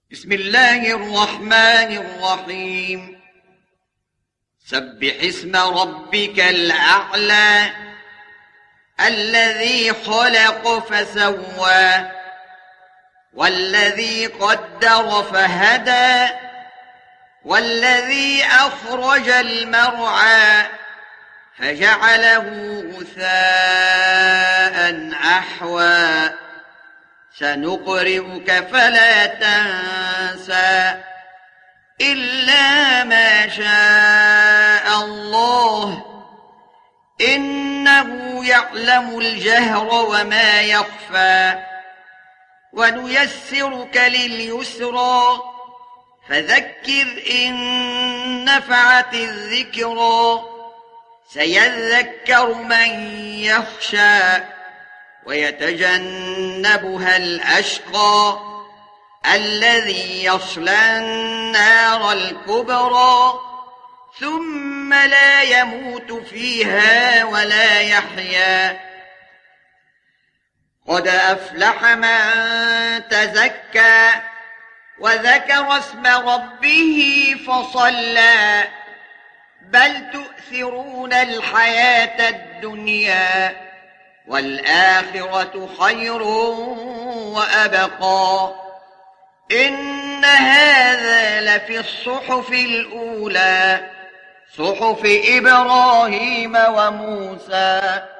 بسم الله الرحمن الرحيم. سبح اسم ربك الأعلى الذي خلق فسوى والذي قدر فهدى والذي أخرج المرعى فجعله غثاء أحوى سنقرئك فلا تنسى إلا ما شاء الله إنه يعلم الجهر وما يخفى ونيسرك لليسرى فذكر إن نفعت الذكرى سيذكر من يخشى ويتجنبها الأشقى الذي يصلى النار الكبرى ثم لا يموت فيها ولا يحيا. قد أفلح من تزكى وذكر اسم ربه فصلى بل تؤثرون الحياة الدنيا والآخرة خير وأبقى إن هذا لفي الصحف الأولى صحف إبراهيم وموسى.